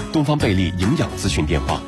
东方贝利营养咨询电话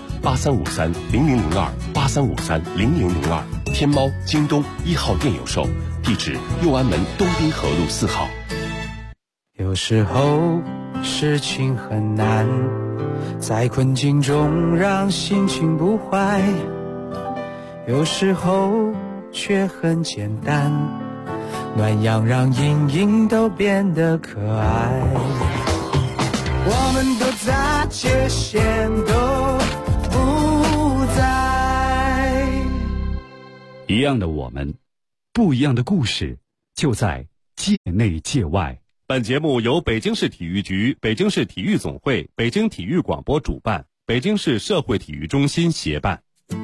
8353000283530002，天猫、京东1号店有售，地址右安门东滨河路4号。 有时候事情很难，在困境中让心情不坏，有时候却很简单，暖阳让阴影都变得可爱。我们都在界限都不在， 一样的我们，不一样的故事，就在界内界外。 本节目由北京市体育局、北京市体育总会、北京体育广播主办，北京市社会体育中心协办。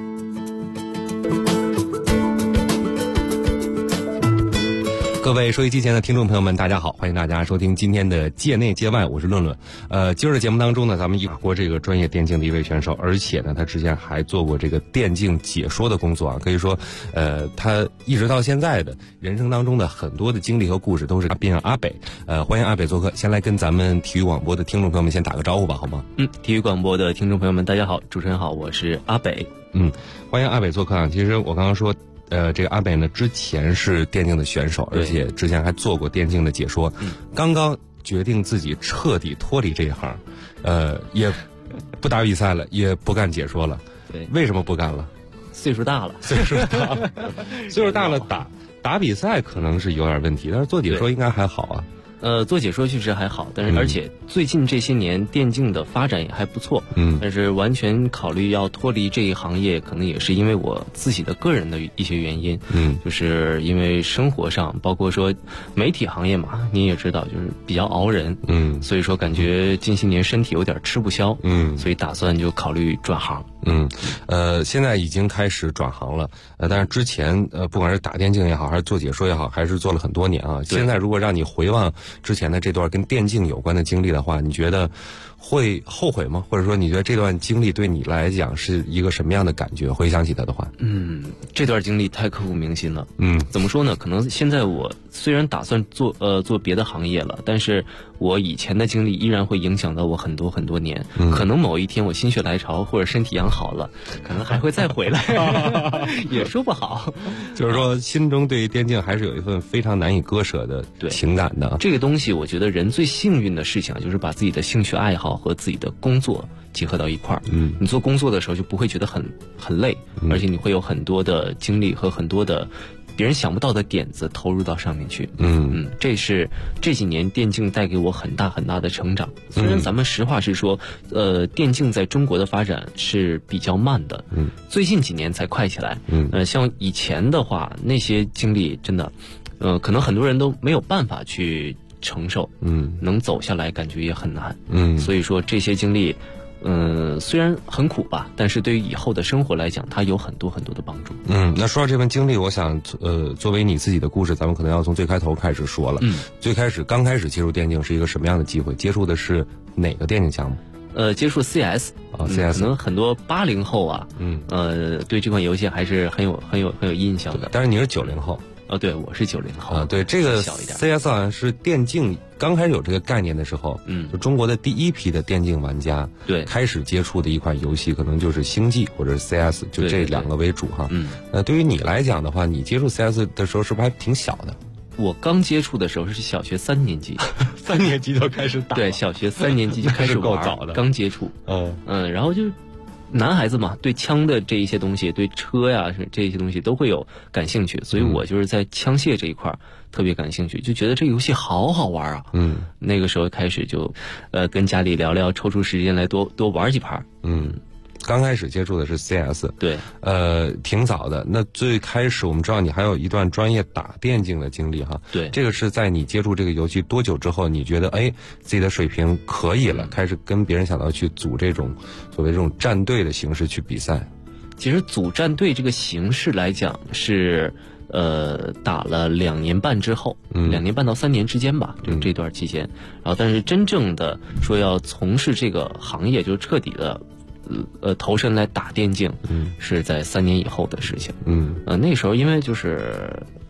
各位收音机前的听众朋友们，大家好，欢迎大家收听今天的界内界外，我是论论。今儿的节目当中呢，咱们一国这个专业电竞的一位选手，而且呢，他之前还做过这个电竞解说的工作啊，可以说，他一直到现在的人生当中的很多的经历和故事都是变成阿北。欢迎阿北做客，先来跟咱们体育广播的听众朋友们先打个招呼吧，好吗？ 体育广播的听众朋友们，大家好，主持人好，我是阿北。 欢迎阿北做客啊。其实我刚刚说。这个阿北呢，之前是电竞的选手，而且之前还做过电竞的解说，刚刚决定自己彻底脱离这一行，也不打比赛了，也不干解说了。 对， 为什么不干了？ 岁数大了， 岁数大了，打比赛可能是有点问题，但是做解说应该还好啊。 做解说确实还好，但是而且最近这些年电竞的发展也还不错，但是完全考虑要脱离这一行业，可能也是因为我自己的个人的一些原因，就是因为生活上，包括说媒体行业嘛，你也知道，就是比较熬人，所以说感觉近些年身体有点吃不消，所以打算就考虑转行。 现在已经开始转行了，但是之前不管是打电竞也好，还是做解说也好，还是做了很多年啊。现在如果让你回望之前的这段跟电竞有关的经历的话，你觉得会后悔吗？或者说你觉得这段经历对你来讲是一个什么样的感觉？回想起它的话， 这段经历太刻骨铭心了。怎么说呢？可能现在我虽然打算做别的行业了，但是我以前的经历依然会影响到我很多很多年。可能某一天我心血来潮或者身体养好了，可能还会再回来，也说不好。 就是说，心中对于电竞还是有一份非常难以割舍的情感的。 这个东西，我觉得人最幸运的事情就是把自己的兴趣爱好和自己的工作结合到一块儿。你做工作的时候就不会觉得很累，而且你会有很多的精力和很多的别人想不到的点子投入到上面去。这是这几年电竞带给我很大很大的成长。虽然咱们实话实说，电竞在中国的发展是比较慢的，最近几年才快起来。像以前的话，那些经历真的，可能很多人都没有办法去承受，能走下来感觉也很难。所以说这些经历。虽然很苦吧，但是对于以后的生活来讲，它有很多很多的帮助。 那说到这份经历，我想，作为你自己的故事，咱们可能要从最开头开始说了。刚开始接触电竞是一个什么样的机会？接触的是哪个电竞项目？ 接触 CS 啊，CS 可能很多80后啊，对这款游戏还是很有印象的。 但是你是90后。 对，我是90后。 对，这个 CS 好像是电竞刚开始有这个概念的时候，就中国的第一批的电竞玩家，开始接触的一款游戏，可能就是星际或者是 CS， 就这两个为主哈。对于你来讲的话，你接触 CS 的时候是不是还挺小的？ 我刚接触的时候是小学3年级 ，3年级就开始打。 对，小学3年级就开始玩， 够早的， 刚接触。然后就。男孩子嘛，对枪的这一些东西，对车呀这些东西都会有感兴趣，所以我就是在枪械这一块特别感兴趣，就觉得这个游戏好好玩啊。那个时候开始就跟家里聊聊，抽出时间来多玩几盘。 刚开始接触的是 CS， 对， 挺早的。那最开始我们知道你还有一段专业打电竞的经历哈， 对， 这个是在你接触这个游戏多久之后，你觉得自己的水平可以了，开始跟别人想到去组这种所谓这种战队的形式去比赛？ 其实组战队这个形式来讲是。打了2年半之后，2年半到3年之间吧，就这段期间。然后，但是真正的说要从事这个行业，就是彻底的投身来打电竞，是在3年以后的事情。那时候因为就是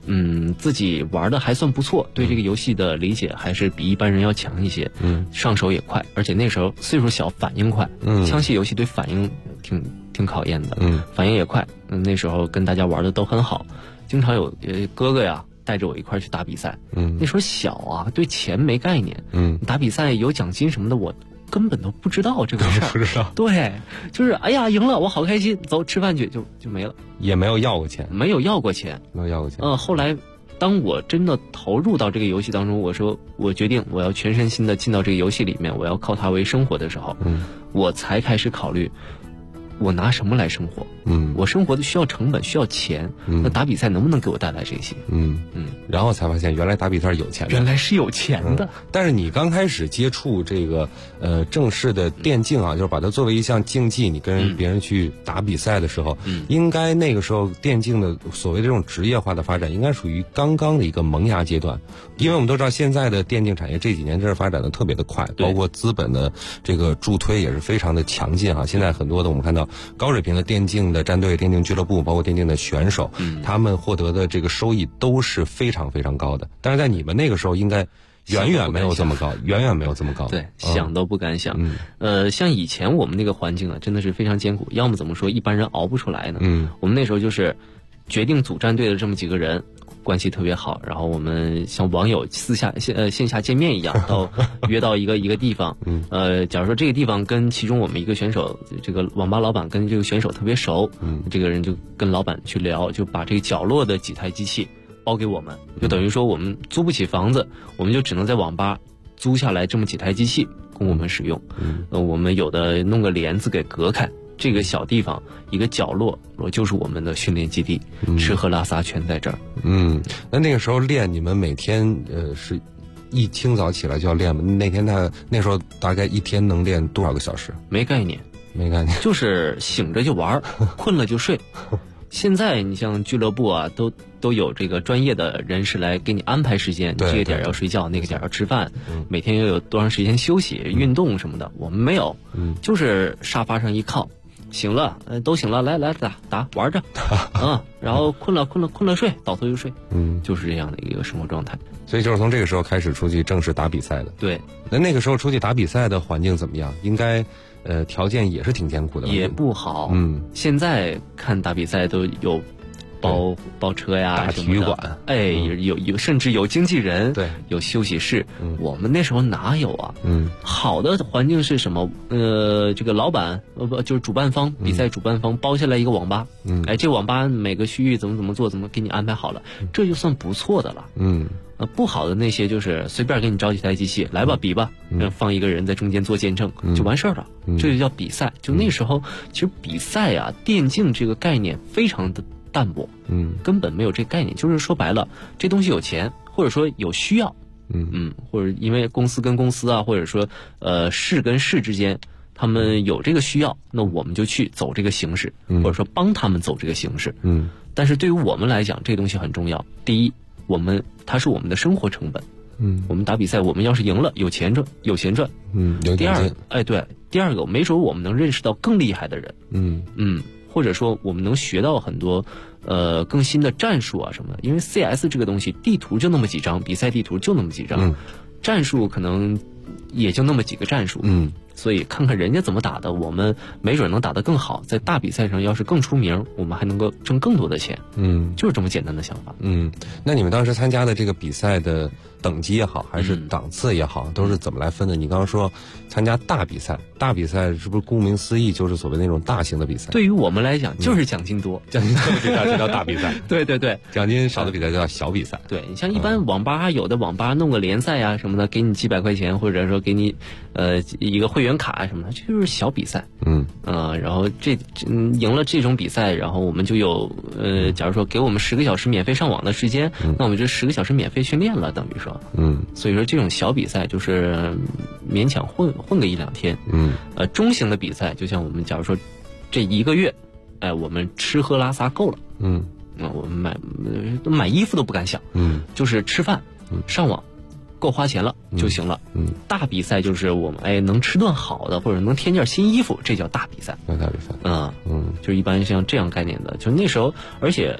自己玩的还算不错，对这个游戏的理解还是比一般人要强一些，上手也快，而且那时候岁数小，反应快，枪械游戏对反应挺考验的，反应也快，那时候跟大家玩的都很好，经常有哥哥呀带着我一块去打比赛，那时候小啊，对钱没概念，打比赛有奖金什么的，我根本都不知道这个事儿， 不知道， 对，就是哎呀赢了，我好开心，走吃饭去，就没了， 也没有要过钱， 没有要过钱。后来当我真的投入到这个游戏当中，我说我决定我要全身心的进到这个游戏里面，我要靠它为生活的时候，我才开始考虑我拿什么来生活？我生活的需要成本，需要钱。那打比赛能不能给我带来这些？ 然后才发现原来打比赛是有钱的， 原来是有钱的。 但是你刚开始接触这个正式的电竞啊，就是把它作为一项竞技，你跟别人去打比赛的时候，应该那个时候电竞的所谓这种职业化的发展，应该属于刚刚的一个萌芽阶段。因为我们都知道现在的电竞产业这几年真是发展的特别的快，包括资本的这个助推也是非常的强劲啊。现在很多的我们看到高水平的电竞的战队、电竞俱乐部，包括电竞的选手，他们获得的这个收益都是非常非常高的。但是在你们那个时候，应该远远没有这么高，远远没有这么高。 对，想都不敢想。像以前我们那个环境啊，真的是非常艰苦，要么怎么说一般人熬不出来呢？我们那时候就是决定组战队的这么几个人。关系特别好，然后我们像网友线下见面一样，约到一个地方。假如说这个地方跟其中我们一个选手，这个网吧老板跟这个选手特别熟，这个人就跟老板去聊，就把这个角落的几台机器包给我们，就等于说我们租不起房子，我们就只能在网吧租下来这么几台机器供我们使用。我们有的弄个帘子给隔开。这个小地方一个角落就是我们的训练基地，吃喝拉撒全在这儿。 那个时候练，你们每天是一清早起来就要练吗？那时候大概一天能练多少个小时？ 没概念，就是醒着就玩，困了就睡。现在你像俱乐部啊，都有这个专业的人士来给你安排时间，这个点要睡觉，那个点要吃饭，每天要有多长时间休息、运动什么的。我们没有，就是沙发上一靠。醒了，都醒了，来打玩着，然后困了睡，倒头就睡，就是这样的一个生活状态。 所以就是从这个时候开始出去正式打比赛的。 对， 那个时候出去打比赛的环境怎么样？应该条件也是挺艰苦的吧？ 也不好。现在看打比赛都有包车呀， 大体育馆， 有甚至有经纪人，对，有休息室。我们那时候哪有啊？好的环境是什么？这个老板就是主办方，比赛主办方包下来一个网吧，这网吧每个区域怎么做，怎么给你安排好了，这就算不错的了。不好的那些就是随便给你招几台机器来吧，比吧，放一个人在中间做见证就完事儿了，这就叫比赛。就那时候其实比赛啊，电竞这个概念非常的淡薄，根本没有这个概念。就是说白了，这东西有钱，或者说有需要，或者因为公司跟公司啊，或者说市跟市之间，他们有这个需要，那我们就去走这个形式，或者说帮他们走这个形式。但是对于我们来讲，这个东西很重要。第一，它是我们的生活成本。我们打比赛，我们要是赢了，有钱赚。第二个，没准我们能认识到更厉害的人。或者说我们能学到很多更新的战术啊什么的。因为 CS 这个东西，地图就那么几张，比赛地图就那么几张，战术可能也就那么几个战术。所以看看人家怎么打的，我们没准能打得更好，在大比赛上要是更出名，我们还能够挣更多的钱。就是这么简单的想法。 那你们当时参加的这个比赛的等级也好，还是档次也好，都是怎么来分的？你刚刚说参加大比赛是不是顾名思义就是所谓那种大型的比赛？ 对于我们来讲，就是奖金多， 奖金多的比赛就叫大比赛。 对， 奖金少的比赛就叫小比赛。 对，你像一般网吧，有的网吧弄个联赛啊什么的，给你几百块钱，或者说给你一个会员卡什么的，这就是小比赛。然后赢了这种比赛，然后我们就有假如说给我们10个小时免费上网的时间，那我们就10个小时免费训练了，等于说。所以说这种小比赛就是勉强混个1-2天。中型的比赛，就像我们假如说这1个月，我们吃喝拉撒够了。我们买衣服都不敢想。就是吃饭、上网。够花钱了就行了。大比赛就是我们能吃顿好的，或者能添件新衣服，这叫大比赛。 大比赛。 就是一般像这样概念的，就那时候，而且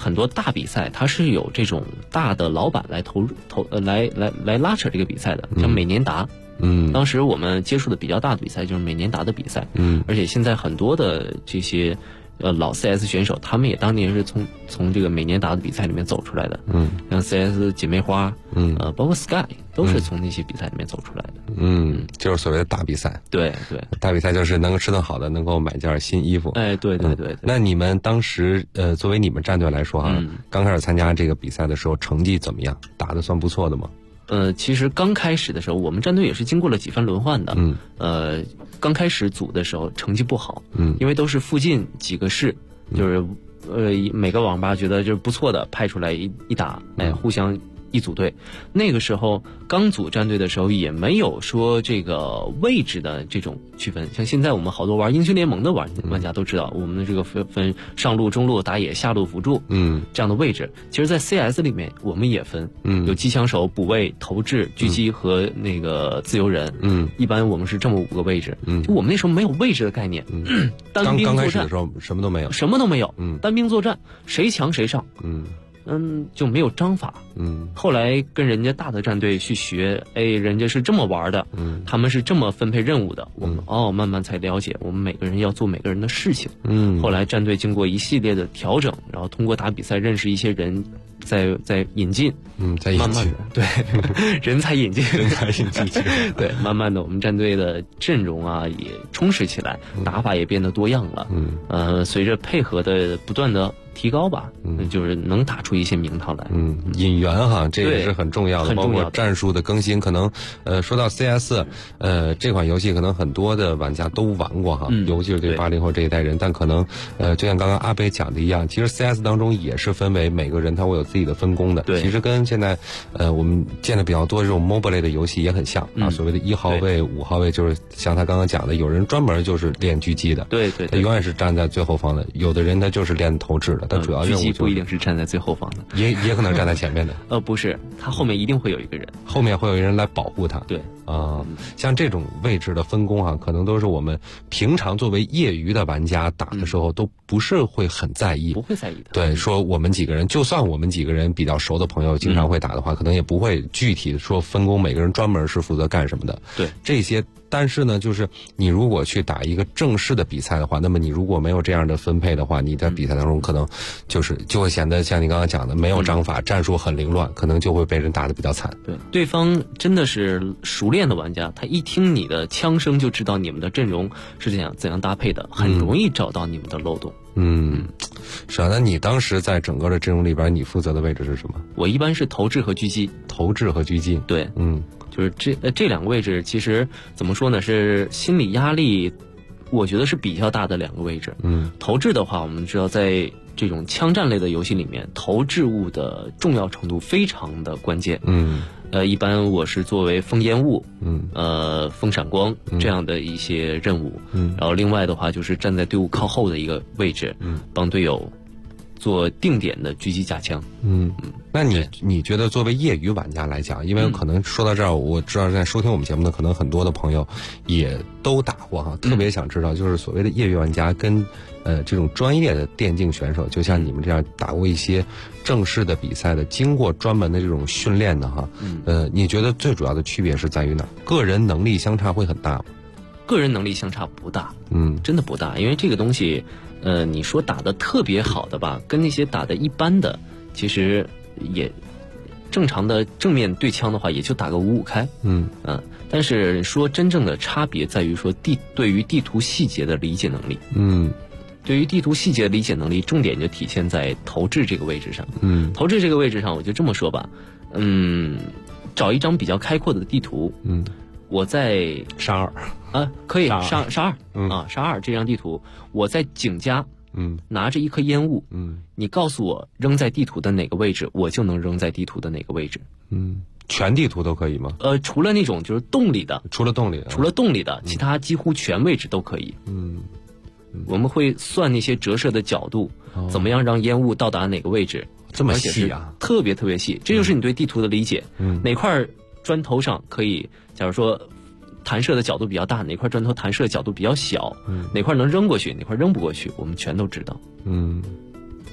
很多大比赛它是有这种大的老板来来拉扯这个比赛的，像美年达。当时我们接触的比较大的比赛就是美年达的比赛。而且现在很多的这些老 CS 选手，他们也当年是从这个美年达的比赛里面走出来的。像 CS 姐妹花，包括 Sky 都是从那些比赛里面走出来的。 就是所谓的大比赛。 对， 大比赛就是能够吃顿好的，能够买件新衣服。 哎，对。 那你们当时作为你们战队来说刚开始参加这个比赛的时候，成绩怎么样？打得算不错的吗？ 其实刚开始的时候，我们战队也是经过了几番轮换的。刚开始组的时候成绩不好，因为都是附近几个市，就是每个网吧觉得就是不错的，派出来一打，互相一组队。那个时候刚组战队的时候，也没有说这个位置的这种区分。像现在我们好多玩英雄联盟的玩家都知道，我们的这个分上路、中路、打野、下路辅助，这样的位置。其实，在 CS 里面我们也分，有机枪手、补位、投掷、狙击和那个自由人。一般我们是这么5个位置。就我们那时候没有位置的概念，单兵作战。刚开始的时候什么都没有， 什么都没有。单兵作战，谁强谁上。就没有章法。后来跟人家大的战队去学，人家是这么玩的，他们是这么分配任务的，我们慢慢才了解，我们每个人要做每个人的事情。后来战队经过一系列的调整，然后通过打比赛认识一些人，在引进，慢慢的，对，人才引进，对，慢慢的我们战队的阵容也充实起来，打法也变得多样了。随着配合的不断的提高吧，就是能打出一些名堂来。 引援这个是很重要的，包括战术的更新。可能说到 CS，这款游戏可能很多的玩家都玩过尤其是对80后这一代人。但可能就像刚刚阿北讲的一样，其实 CS 当中也是分为每个人他会有自己的分工的。 对， 其实跟现在我们见的比较多这种 MOBA 类的游戏也很像所谓的1号位、5号位，就是像他刚刚讲的，有人专门就是练狙击的， 对， 他永远是站在最后方的；有的人他就是练投掷的，他主要任务狙击不一定是站在最后方的， 也可能站在前面的。 不是，他后面一定会有一个人， 后面会有一个人来保护他。 对像这种位置的分工可能都是我们平常作为业余的玩家打的时候都不是会很在意， 不会在意的。 对，说我们几个人，就算我们几个人比较熟的朋友经常会打的话，可能也不会具体说分工，每个人专门是负责干什么的。 对， 这些。但是呢，就是你如果去打一个正式的比赛的话，那么你如果没有这样的分配的话，你在比赛当中可能就会显得像你刚刚讲的没有章法，战术很凌乱，可能就会被人打得比较惨。 对，对方真的是熟练的玩家，他一听你的枪声就知道你们的阵容是怎样搭配的，很容易找到你们的漏洞。 是啊。那你当时在整个的阵容里边，你负责的位置是什么？ 我一般是投掷和狙击。 投掷和狙击。 对，就是这两个位置，其实怎么说呢，是心理压力，我觉得是比较大的2个位置。投掷的话，我们知道在这种枪战类的游戏里面，投掷物的重要程度非常的关键。一般我是作为封烟雾，封闪光这样的一些任务。然后另外的话就是站在队伍靠后的一个位置，帮队友做定点的狙击架枪。 那你觉得作为业余玩家来讲，因为可能说到这儿，我知道在收听我们节目的可能很多的朋友也都打过特别想知道，就是所谓的业余玩家跟这种专业的电竞选手，就像你们这样打过一些正式的比赛的，经过专门的这种训练的你觉得最主要的区别是在于哪？个人能力相差会很大吗？ 个人能力相差不大，真的不大，因为这个东西，你说打得特别好的吧，跟那些打得一般的，其实也正常的正面对枪的话，也就打个5-5开。但是说真正的差别在于说对于地图细节的理解能力。对于地图细节的理解能力，重点就体现在投掷这个位置上。投掷这个位置上，我就这么说吧，找一张比较开阔的地图。我在沙二可以沙二沙二这张地图，我在井家拿着一颗烟雾，你告诉我扔在地图的哪个位置，我就能扔在地图的哪个位置。 全地图都可以吗？ 除了那种就是洞里的， 除了洞里的， 其他几乎全位置都可以。我们会算那些折射的角度，怎么样让烟雾到达哪个位置， 这么细啊， 特别特别细。这就是你对地图的理解。哪块砖头上可以，假如说弹射的角度比较大，哪块砖头弹射的角度比较小，哪块能扔过去，哪块扔不过去，我们全都知道。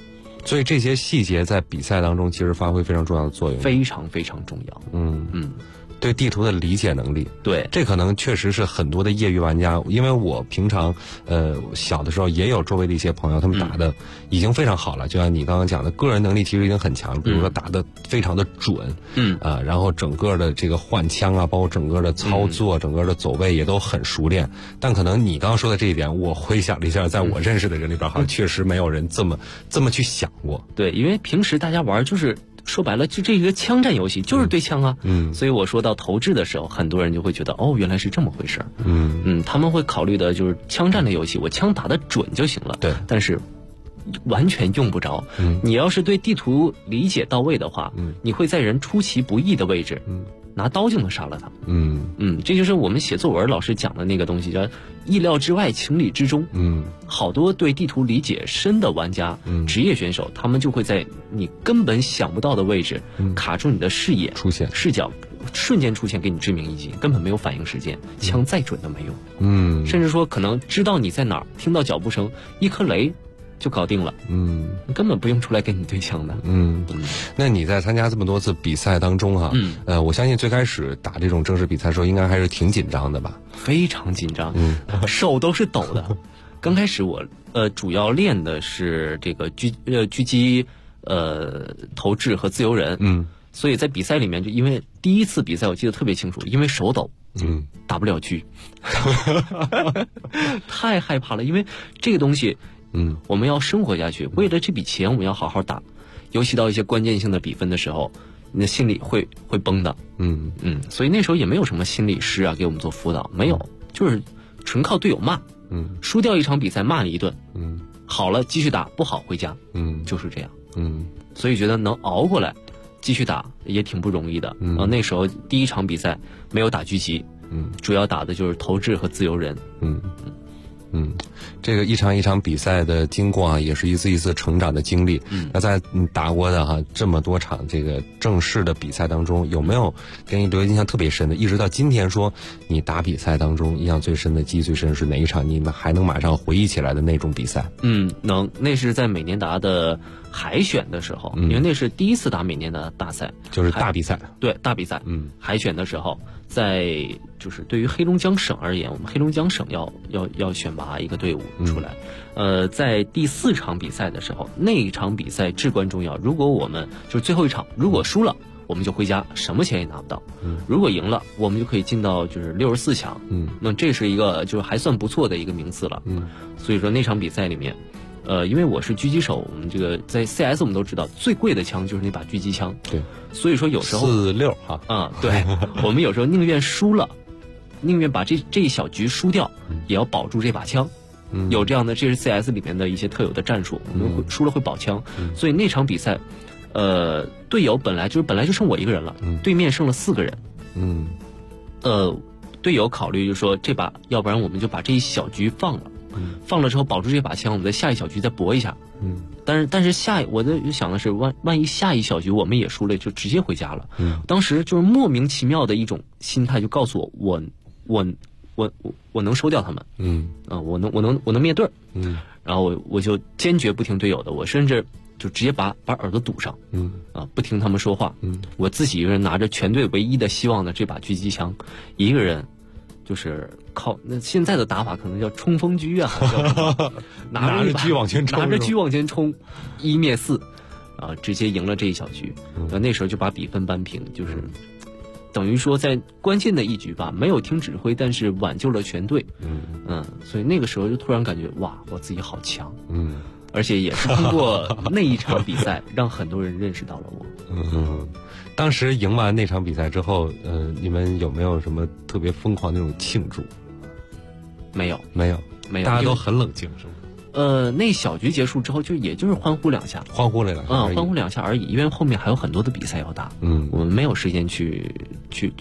所以这些细节在比赛当中其实发挥非常重要的作用， 非常非常重要。 对地图的理解能力， 对， 这可能确实是很多的业余玩家，因为我平常小的时候也有周围的一些朋友，他们打的已经非常好了，就像你刚刚讲的，个人能力其实已经很强，比如说打的非常的准，然后整个的这个换枪啊，包括整个的操作，整个的走位也都很熟练。但可能你刚刚说的这一点，我回想了一下，在我认识的人里边，好像确实没有人这么去想过。 对，因为平时大家玩就是说白了，就这一个枪战游戏就是对枪啊，所以我说到投掷的时候，很多人就会觉得哦，原来是这么回事儿，他们会考虑的就是枪战的游戏，我枪打得准就行了， 对， 但是完全用不着。你要是对地图理解到位的话，你会在人出其不意的位置，拿刀就能杀了他。这就是我们写作文老师讲的那个东西，叫意料之外，情理之中。好多对地图理解深的玩家，职业选手，他们就会在你根本想不到的位置，卡住你的视野、视角，瞬间出现，给你致命一击，根本没有反应时间，枪再准都没用。甚至说可能知道你在哪儿，听到脚步声，一颗雷就搞定了，根本不用出来跟你对枪的。 那你在参加这么多次比赛当中哈，我相信最开始打这种正式比赛的时候，应该还是挺紧张的吧？ 非常紧张，手都是抖的。刚开始我主要练的是这个狙击投掷和自由人，所以在比赛里面，就因为第一次比赛我记得特别清楚，因为手抖，打不了狙，太害怕了，因为这个东西。我们要生活下去，为了这笔钱我们要好好打，尤其到一些关键性的比分的时候，你的心理会崩的。所以那时候也没有什么心理师啊给我们做辅导，没有，就是纯靠队友骂。输掉一场比赛骂你一顿，好了继续打，不好回家。就是这样。所以觉得能熬过来继续打也挺不容易的。那时候第一场比赛没有打狙击，主要打的就是投掷和自由人。 这个一场一场比赛的经过啊，也是一次一次成长的经历。那在你打过的这么多场这个正式的比赛当中，有没有给你留印象特别深的？一直到今天说你打比赛当中印象最深的、记忆最深是哪一场？你们还能马上回忆起来的那种比赛？ 能，那是在美年达的海选的时候，因为那是第一次打美年达大赛， 就是大比赛。 对，大比赛。海选的时候，在就是对于黑龙江省而言，我们黑龙江省要选拔一个队伍出来。在第4场比赛的时候，那一场比赛至关重要。如果我们就是最后一场，如果输了，我们就回家，什么钱也拿不到。如果赢了，我们就可以进到就是64强。那这是一个就是还算不错的一个名次了。所以说那场比赛里面。因为我是狙击手，我们这个在 CS 我们都知道最贵的枪就是那把狙击枪。 对， 所以说有时候 46哈。 对，我们有时候宁愿输了，宁愿把这一小局输掉，也要保住这把枪。有这样的，这是 CS 里面的一些特有的战术，我们输了会保枪。所以那场比赛，队友本来就剩我一个人了，对面剩了4个人。队友考虑就说这把，要不然我们就把这一小局放了。放了之后保住这把枪，我们在下一小局再搏一下。但是我在想的是，万一下一小局我们也输了，就直接回家了。当时就是莫名其妙的一种心态，就告诉我能收掉他们。我能灭队。然后我就坚决不听队友的，我甚至就直接把耳朵堵上。不听他们说话。我自己一个人拿着全队唯一的希望的这把狙击枪，一个人。就是靠那现在的打法可能叫冲锋狙啊，拿着狙往前冲， ，1灭4，直接赢了这一小局。那时候就把比分扳平，就是等于说在关键的一局吧，没有听指挥，但是挽救了全队。所以那个时候就突然感觉哇，我自己好强。而且也是通过那一场比赛，让很多人认识到了我。 当时赢完那场比赛之后，你们有没有什么特别疯狂的那种庆祝？没有，大家都很冷静，是吗？ 那小局结束之后，也就是欢呼两下， 欢呼两下而已， 因为后面还有很多的比赛要打。我们没有时间去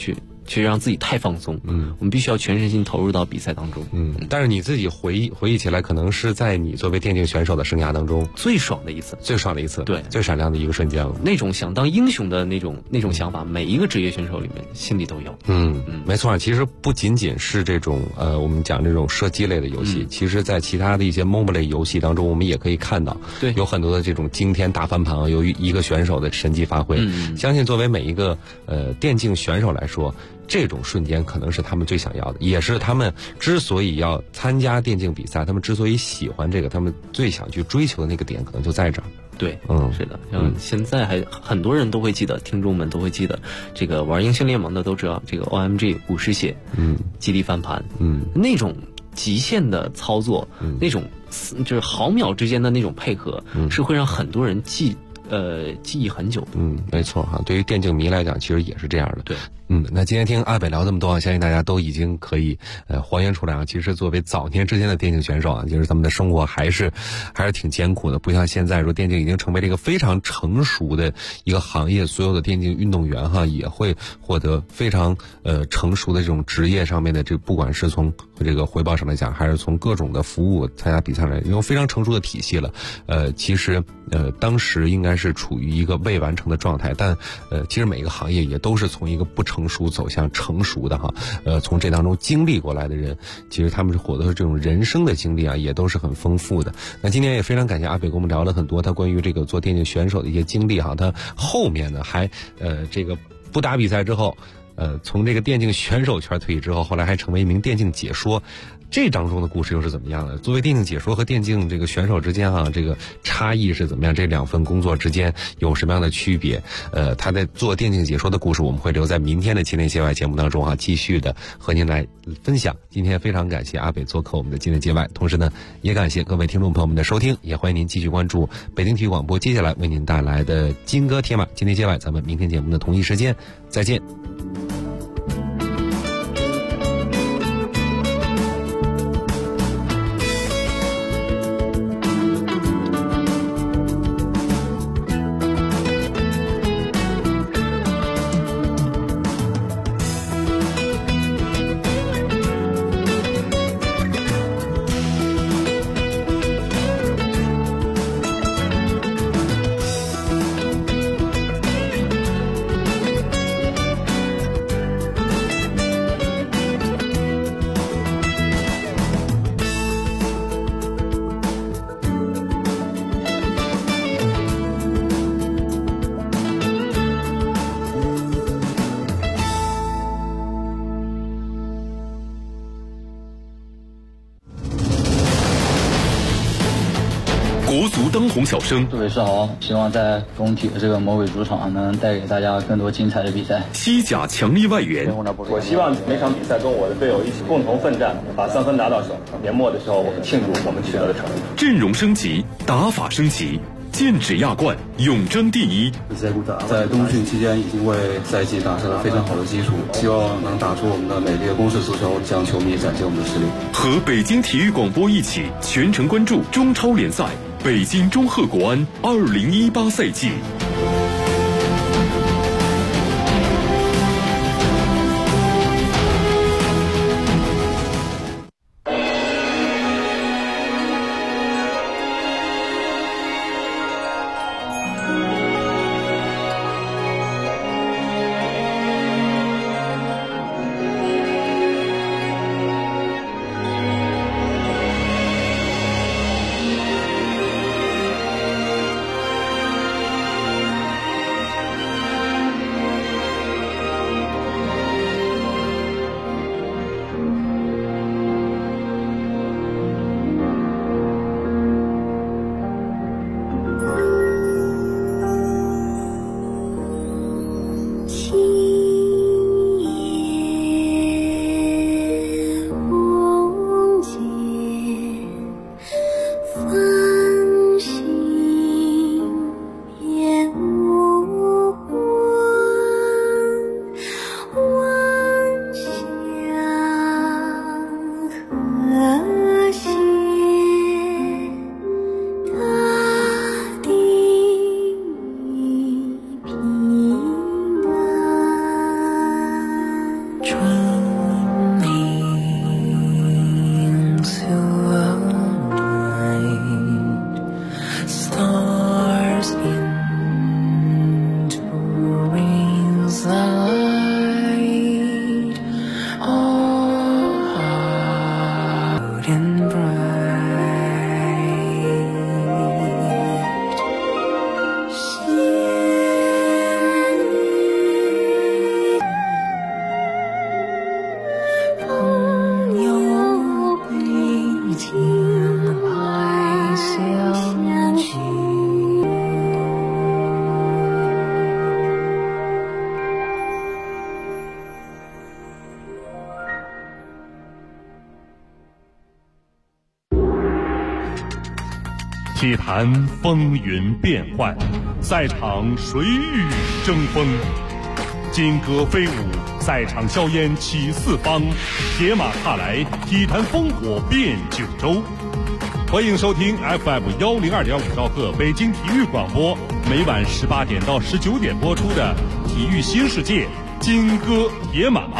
去让自己太放松。我们必须要全身心投入到比赛当中。 但是你自己回忆起来，可能是在你作为电竞选手的生涯当中最爽的一次， 对，最闪亮的一个瞬间了。 那种想当英雄的那种想法，每一个职业选手里面心里都有。 没错，其实不仅仅是这种我们讲这种射击类的游戏，其实在其他的一些 MOBA 类游戏当中，我们也可以看到，对，有很多的这种惊天大翻盘由于一个选手的神级发挥。相信作为每一个电竞选手来说，这种瞬间可能是他们最想要的，也是他们之所以要参加电竞比赛，他们之所以喜欢这个，他们最想去追求的那个点，可能就在这儿。 对，是的，像现在还很多人都会记得，听众们都会记得，这个玩英雄联盟的都知道，这个 OMG 50血，基地翻盘，那种极限的操作，那种就是毫秒之间的那种配合，是会让很多人记忆很久的。 没错哈，对于电竞迷来讲，其实也是这样的。 对。 那今天听阿北聊这么多，相信大家都已经可以还原出来啊。其实作为早年之间的电竞选手啊，就是他们的生活还是挺艰苦的，不像现在说电竞已经成为了一个非常成熟的一个行业，所有的电竞运动员哈也会获得非常成熟的这种职业上面的不管是从这个回报上来讲，还是从各种的服务参加比赛来，有非常成熟的体系了。其实当时应该是处于一个未完成的状态，但其实每个行业也都是从一个不成熟走向成熟的哈，从这当中经历过来的人，其实他们是获得这种人生的经历啊，也都是很丰富的。那今天也非常感谢阿北跟我们聊了很多他关于这个做电竞选手的一些经历哈，他后面呢还这个不打比赛之后，从这个电竞选手圈退役之后，后来还成为一名电竞解说。这当中的故事又是怎么样的？作为电竞解说和电竞这个选手之间这个差异是怎么样？这两份工作之间有什么样的区别？他在做电竞解说的故事，我们会留在明天的境内界外节目当中继续的和您来分享。今天非常感谢阿北做客我们的境内界外，同时呢，也感谢各位听众朋友们的收听，也欢迎您继续关注北京体育广播接下来为您带来的金歌铁马境内界外，咱们明天节目的同一时间再见。 国足当红小生， 各位是好，希望在工体的这个魔鬼主场能带给大家更多精彩的比赛。 西甲强力外援， 我希望每场比赛跟我的队友一起共同奋战，把3分拿到手。年末的时候，我们庆祝我们取得的成绩。 阵容升级，打法升级，剑指亚冠，永争第一。 在冬训期间已经为赛季打下了非常好的基础，希望能打出我们的美丽的攻势足球，向球迷展现我们的实力。 和北京体育广播一起全程关注中超联赛北京中赫国安2018赛季。 体坛风云变幻，赛场谁与争锋？金戈飞舞，赛场硝烟起四方，铁马踏来，体坛烽火遍九州。欢迎收听 FM102.5兆赫北京体育广播，每晚18点到19点播出的《体育新世界》金戈铁马。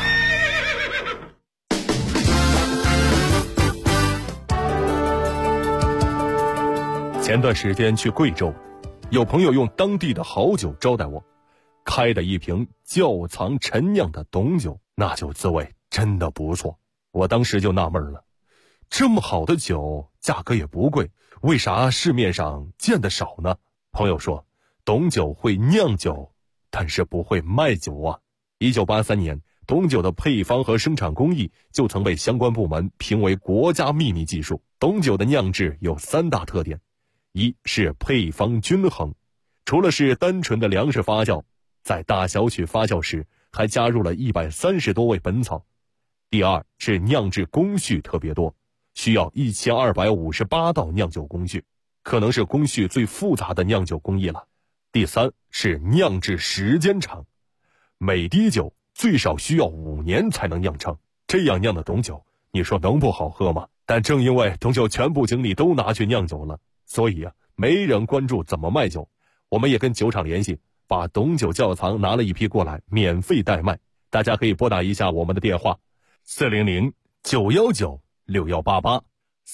前段时间去贵州，有朋友用当地的好酒招待我，开的一瓶窖藏陈酿的董酒，那酒滋味真的不错。我当时就纳闷了，这么好的酒价格也不贵，为啥市面上见得少呢？朋友说，董酒会酿酒，但是不会卖酒啊。1983年，董酒的配方和生产工艺就曾被相关部门评为国家秘密技术。董酒的酿制有3大特点，一是配方均衡，除了是单纯的粮食发酵，在大小曲发酵时还加入了130多味本草。第二是酿制工序特别多，需要1258道酿酒工序，可能是工序最复杂的酿酒工艺了。第三是酿制时间长，每滴酒最少需要5年才能酿成，这样酿的董酒，你说能不好喝吗？但正因为董酒全部精力都拿去酿酒了，所以没人关注怎么卖酒。我们也跟酒厂联系，把董酒窖藏拿了一批过来，免费代卖。大家可以拨打一下我们的电话：400-919-6188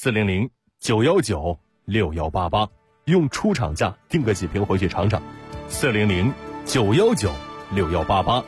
400-919-6188，用出厂价订个几瓶回去尝尝。400-919-6188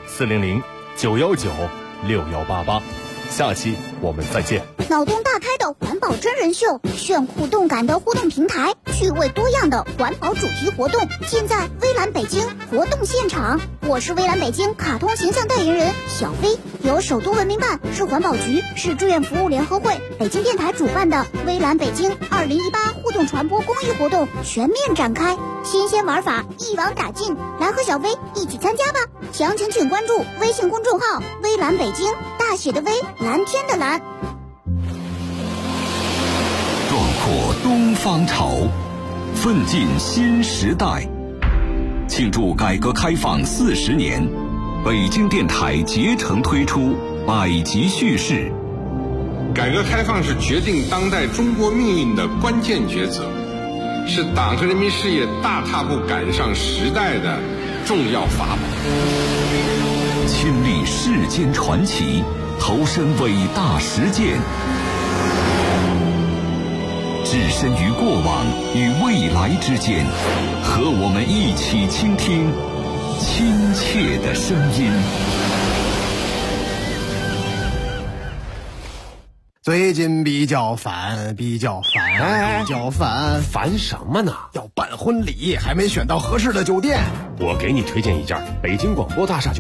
400-919-6188。下期我们再见。 脑洞大开的环保真人秀，炫酷动感的互动平台，趣味多样的环保主题活动，尽在微蓝北京活动现场。我是微蓝北京卡通形象代言人小飞，由首都文明办、市环保局、市志愿服务联合会、北京电台主办的微蓝北京2018互动传播公益活动全面展开，新鲜玩法一网打尽，来和小飞一起参加吧！详情请关注微信公众号微蓝北京，大写的微，蓝天的蓝。 壮阔东方潮，奋进新时代。庆祝改革开放40年，北京电台竭诚推出百集叙事。 改革开放是决定当代中国命运的关键抉择，是党和人民事业大踏步赶上时代的重要法宝。 亲历世间传奇，投身伟大实践，置身于过往与未来之间，和我们一起倾听亲切的声音。 最近比较烦， 烦什么呢？ 要办婚礼，还没选到合适的酒店。 我给你推荐一家北京广播大厦酒